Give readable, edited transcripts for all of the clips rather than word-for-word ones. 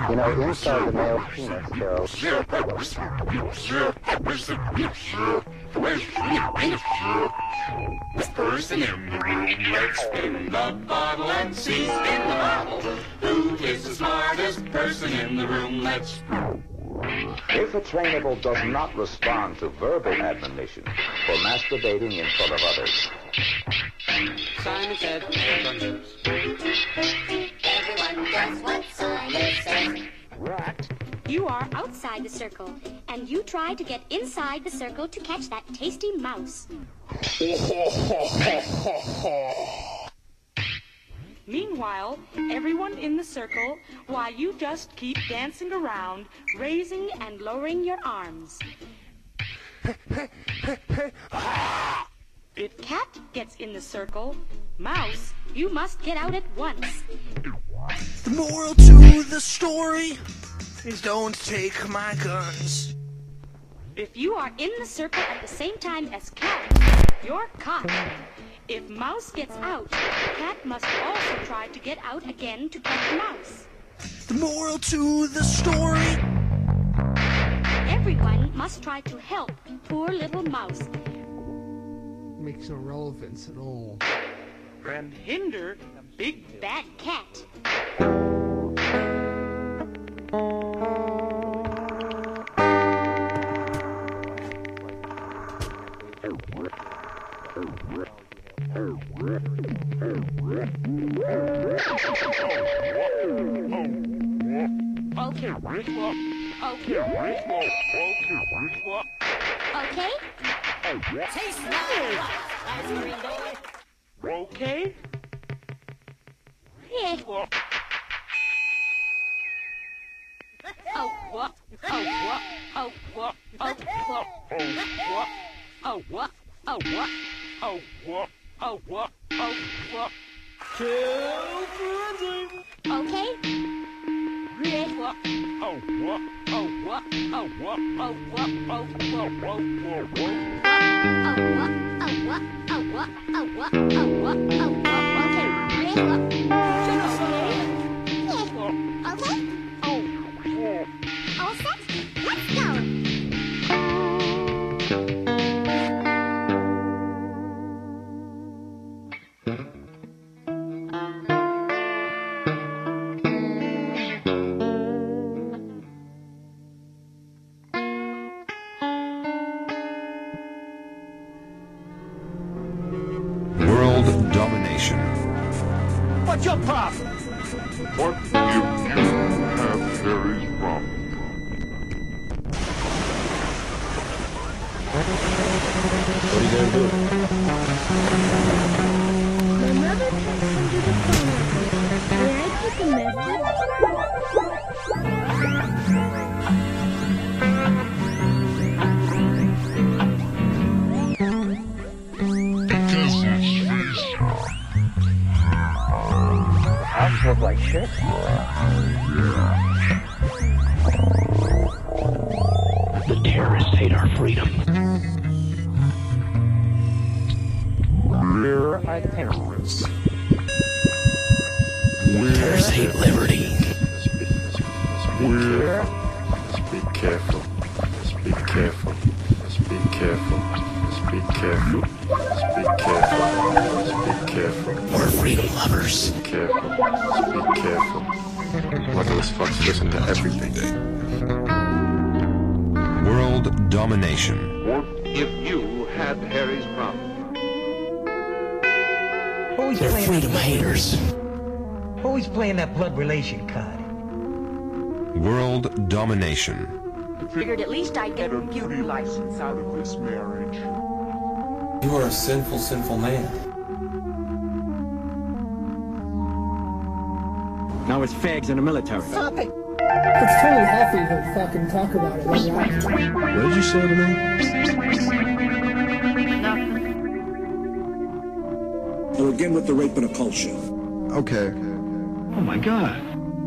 You know, inside the male penis, there person in the room, let's spin the bottle and see spin the bottle. Who is the smartest person in the room? Let's. If a trainable does not respond to verbal admonition for masturbating in front of others. Simon says, everyone does what Simon says. Rat. You are outside the circle, and you try to get inside the circle to catch that tasty mouse. Meanwhile, everyone in the circle, while you just keep dancing around, raising and lowering your arms. If cat gets in the circle, mouse, you must get out at once. The moral to the story is don't take my guns. If you are in the circle at the same time as cat, you're caught. If mouse gets out, cat must also try to get out again to catch mouse. The moral to the story. Everyone must try to help poor little mouse. Makes no relevance at all. And hinder the big Bad cat. Okay. Taste my ice cream boy. Okay? Yeah. Oh, what? Oh, what? Oh, what? Oh, what? Oh, what? Oh, what? Oh, what? Oh, what? Oh, what? Okay? Yeah. What? Oh, what? Oh, what? Oh, what? Oh, what? Oh, what? Oh, what? Oh, what? Oh, what? Oh, what? Oh, what? Oh, what? Oh, what? Okay. Yeah. Okay? Oh. All set? Let's go. World domination. What's your problem? What if you have Harry's problem? What are you gonna do? My mother texted him to the phone. May I take a message? I look like shit. The terrorists hate our freedom. We're a terrorist. Terrorists hate liberty. We're. Just be careful. Just be careful. Just be careful. Just be careful. Just be careful. Just be careful. We're freedom lovers. Be careful. Just be careful. Luckless fucks listen to everything. World domination. What if you had Harry's problem? They're freedom haters. Always playing that blood relation card. World domination. Figured at least I'd get a beauty license out of This marriage. You are a sinful, sinful man. Now it's fags in the military. Stop it. It's totally healthy to fucking talk about it. What did you say to me? I'll begin with the rape and occult. Okay. Oh my God.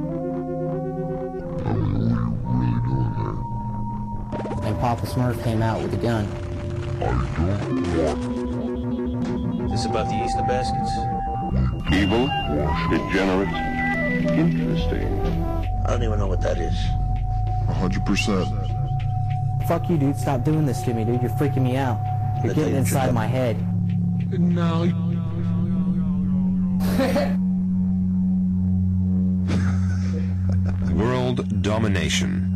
And Papa Smurf came out with a gun. Is this about the Easter baskets? Evil, degenerate, interesting. I don't even know what that is. 100%. Fuck you, dude. Stop doing this to me, dude. You're freaking me out. You're getting inside my head. No. World domination.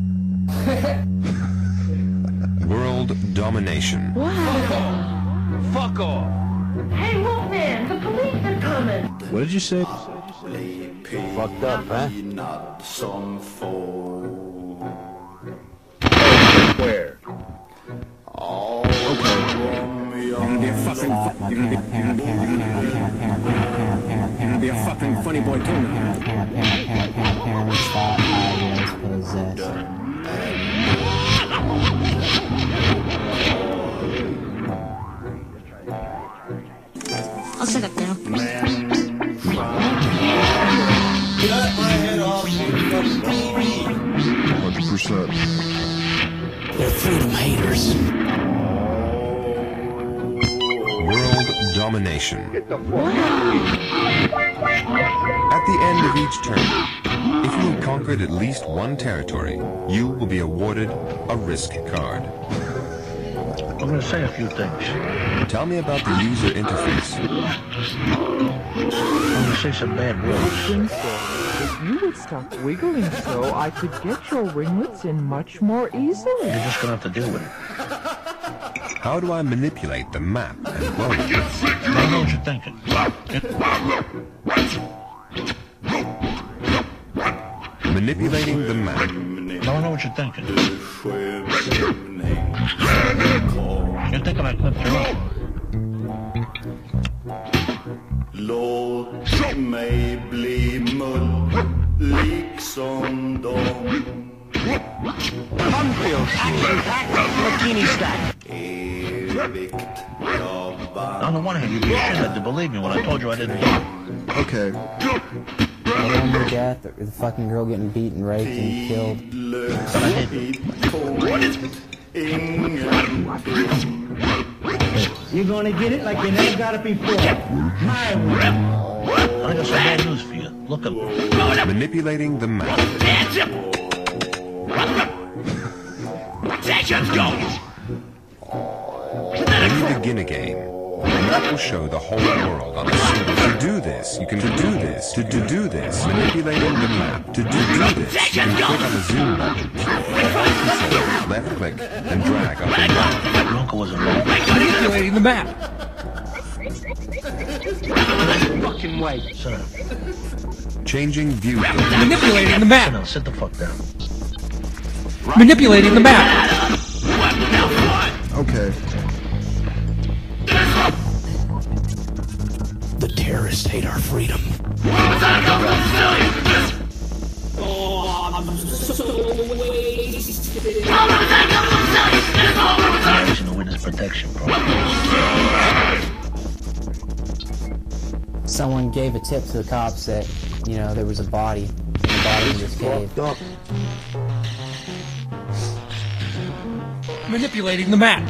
World domination. Fuck off. Hey, Wolfman, the police are coming. What did you say? Fucked up, huh? Where? You're gonna be a fucking funny boy too. Parents thought I was possessed. I'll sit up now. Cut my head off on fucking TV. 100%. They're freedom haters. World domination. At the end of each term, if you have conquered at least one territory, you will be awarded a risk card. I'm gonna say a few things. Tell me about the user interface. I'm gonna say some bad words. If you would stop wiggling so, I could get your ringlets in much more easily. You're just gonna have to deal with it. How do I manipulate the map and road? I know what you're thinking. Manipulating the map. I know what you're thinking. You're thinking I clipped her up. Låt mig bli mull liksom dem. Funfield, Bikini stack. On the one hand, you'd be ashamed to believe me when I told you I didn't do it. Okay. Your death, or the fucking girl getting beaten, raped, and killed. But I didn't. You're gonna get it like you never got it before. My way. I got some bad news for you. Look at Manipulating the map. Sections go! When you begin a game, the map will show the whole world on a single. To do this, you can do this. To do this, manipulating the map. To do this, you can click on the zoom button, control, left click, and drag up and down. your uncle was involved. Manipulating the map. Fucking way. Sit down. Changing view. Manipulating the Sit map. down. Sit the fuck down. Manipulating the map. Okay. The terrorists hate our freedom. Violation of witness protection program. Someone gave a tip to the cops that, you know, there was a body in this cave. Manipulating the map.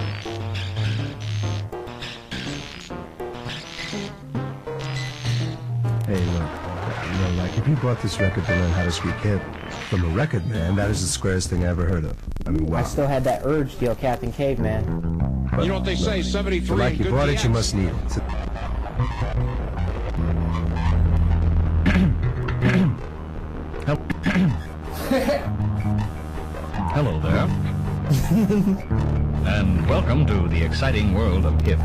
Hey, look, you know, like, if you bought this record to learn how to speak hip from a record man, that is the squarest thing I ever heard of. I mean, wow. I still had that urge to yell Captain Caveman. But, You know what they say, 73 but like and you good bought it, you DX. must need it. Hello there. And welcome to the exciting world of hip.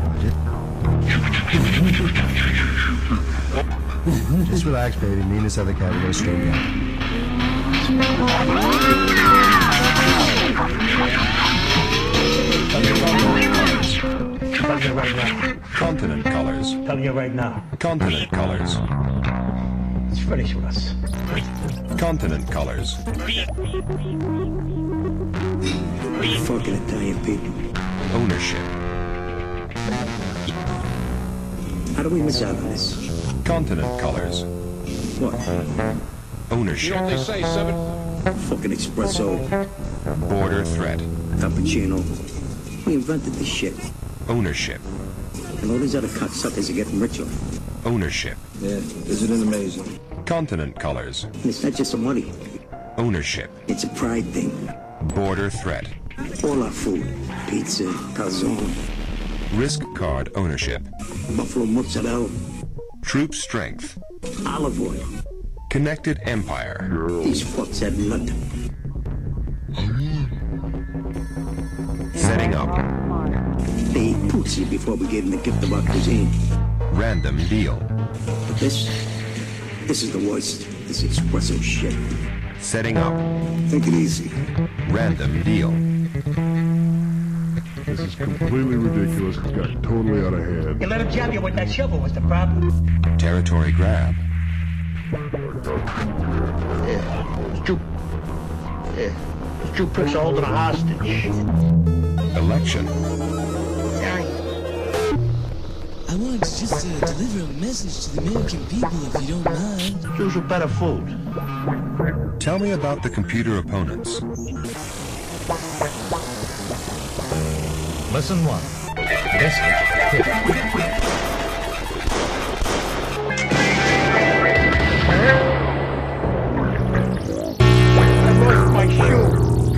Just relax, baby. Me and this other cat will go straight down. Tell you right now. Continent colors. Tell you right now. Continent colors. It's finished with us. Continent colors. Fucking Italian people. Ownership. How do we miss out on this? Continent colors. What? Ownership. You know what they say, Fucking espresso. Border threat. Cappuccino. We invented this shit. Ownership. And all these other cocksuckers are getting richer. Ownership. Yeah, isn't it amazing? Continent colors. And it's not just the money. Ownership. It's a pride thing. Border threat. All our food. Pizza, calzone. Risk card ownership. Buffalo mozzarella. Troop strength. Olive oil. Connected empire. These fucks had nothing. Setting up. They ate Puzzi before we gave them the gift of our cuisine. Random deal. But this is the worst. This espresso shit. Setting up. Take it easy. Random deal. This is completely ridiculous. It's got totally out of hand. You let him jab you with that shovel, what's the problem? Territory grab. Two pricks are holding a hostage. Election. I wanted to just deliver a message to the American people, if you don't mind. Choose a better food. Tell me about the computer opponents. Lesson 1. This is HIP. I lost my shoe.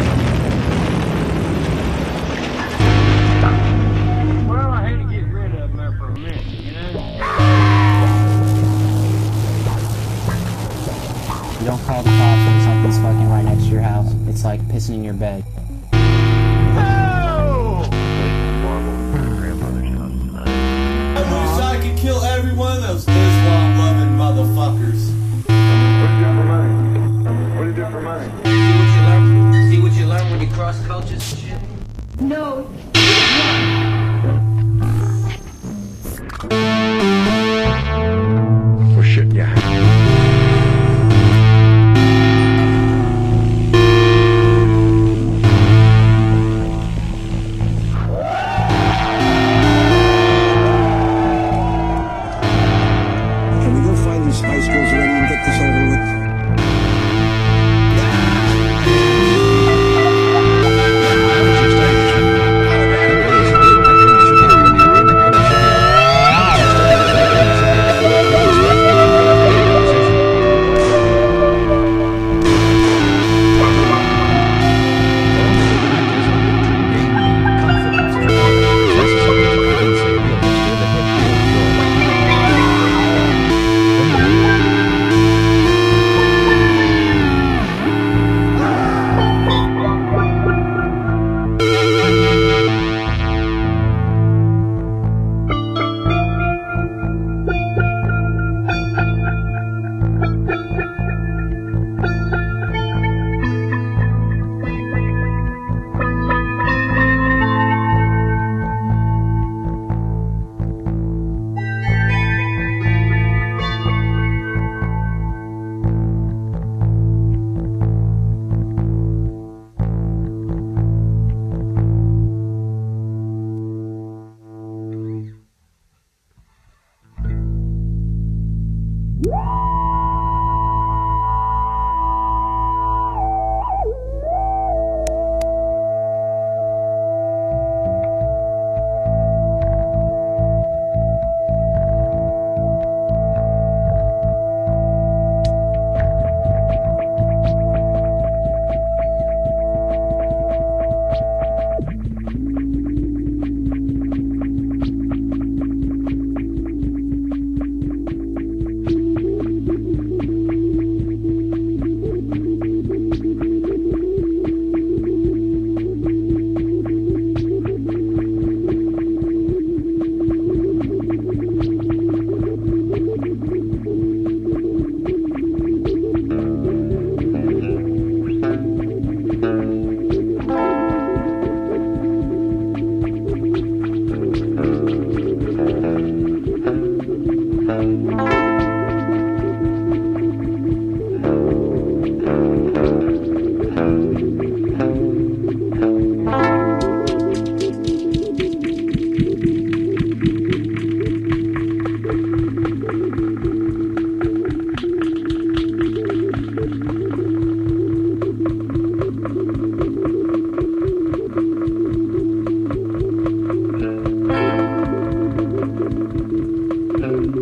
Well, I had to get rid of him there for a minute, you know? You don't call the cops when something's fucking right next to your house. It's like pissing in your bed. I wish I could kill every one of those Islam-loving motherfuckers. What do you do for money? See what you learn when you cross cultures and shit? No. For shit, yeah. Can we go find these high schools already and get this over with?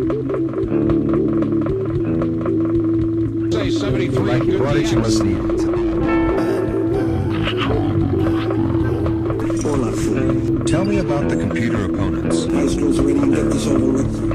Like you brought it, you must need it. Tell me about the computer opponents. High school's ready to get this over with.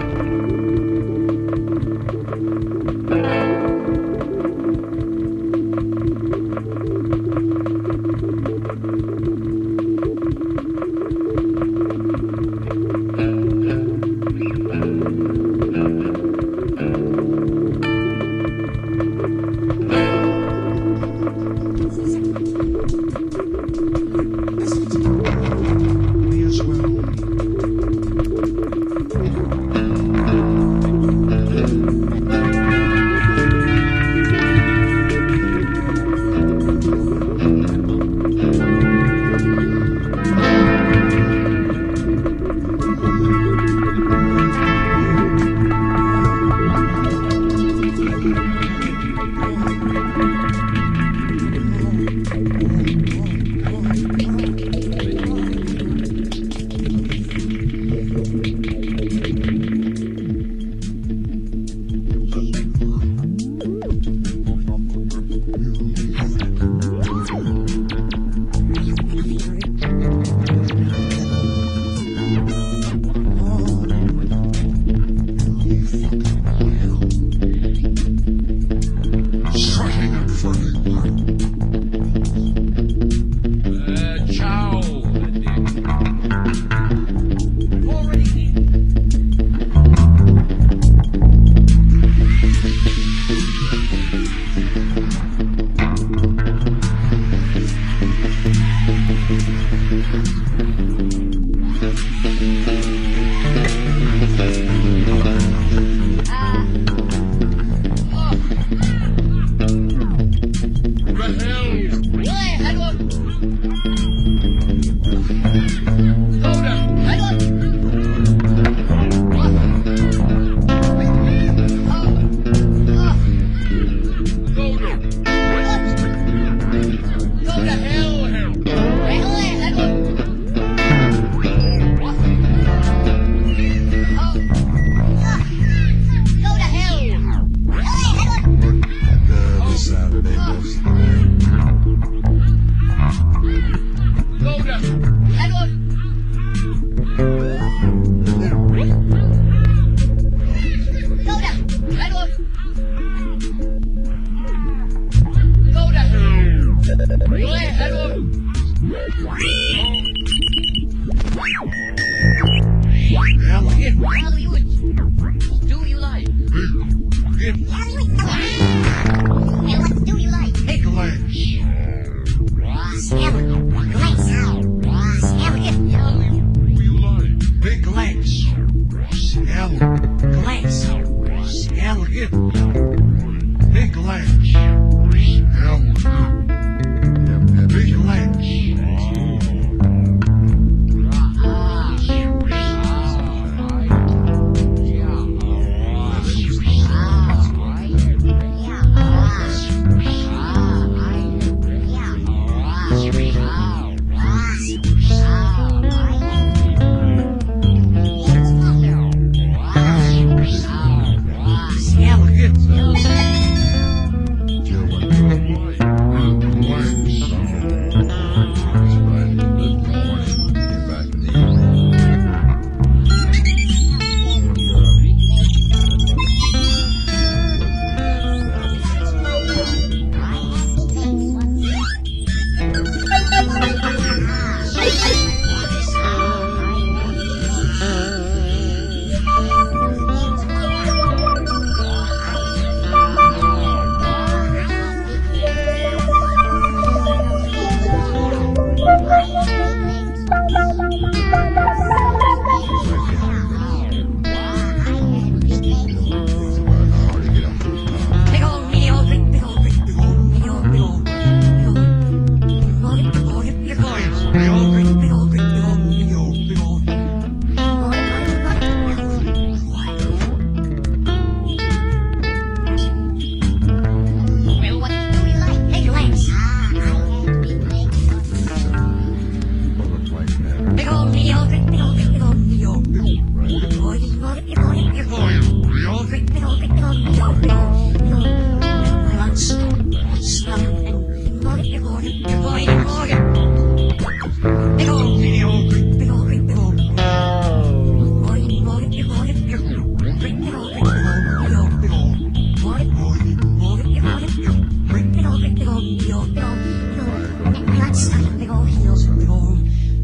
butts, big old heels, big old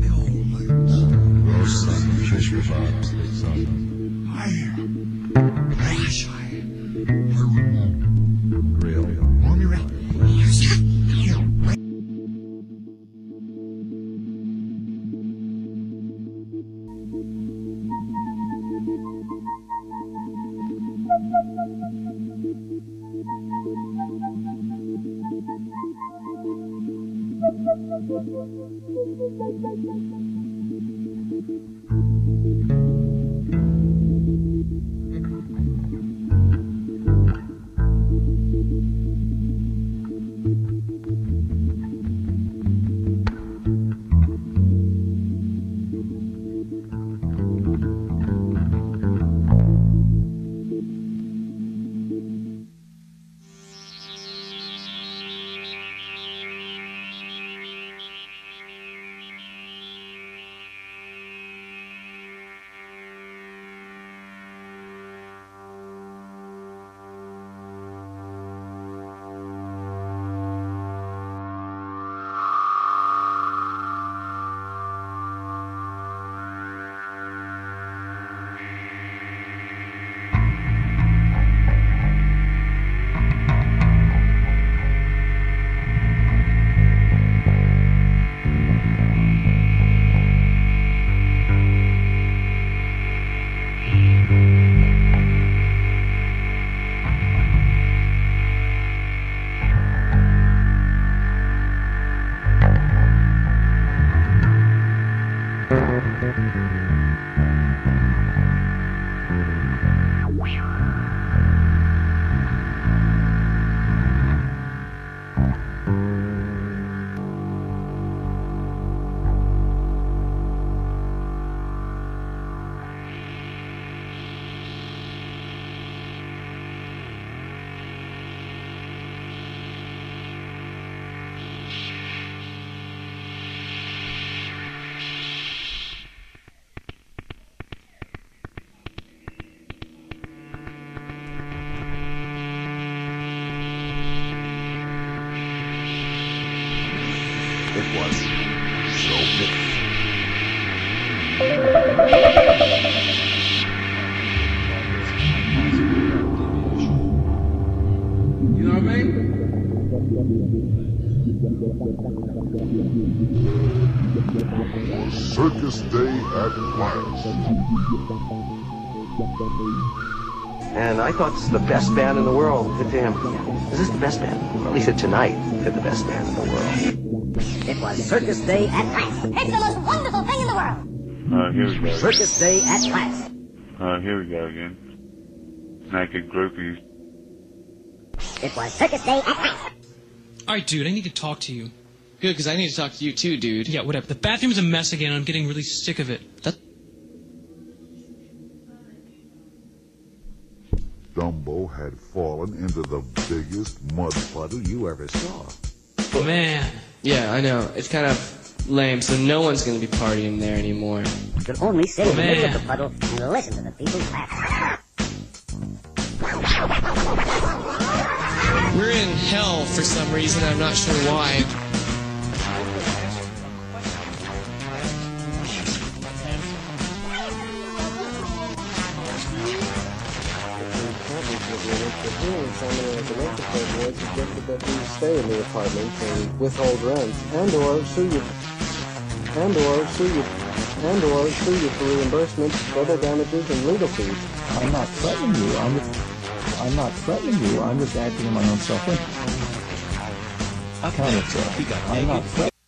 It was so big. You know what I mean? Circus Day at last. And I thought this was the best band in the world. Damn, is this the best band? Or at least tonight, they're the best band in the world. It was Circus Day at last. It's the most wonderful thing in the world. Here we go. Circus Day at last. Here we go again. Naked groupies. It was Circus Day at last. Alright, dude, I need to talk to you. Good, because I need to talk to you too, dude. Yeah, whatever. The bathroom's a mess again. I'm getting really sick of it. Dumbo had fallen into the biggest mud puddle you ever saw. Oh, man. Yeah, I know. It's kind of lame, so no one's going to be partying there anymore. You can only sit in the middle of the puddle and listen to the people laugh. We're in hell for some reason, I'm not sure why. Suggested that we stay in the apartment and withhold rent, and/or sue you for reimbursement, double damages, and legal fees. I'm not threatening you. I'm just acting in my own self-interest. Okay, he got naked.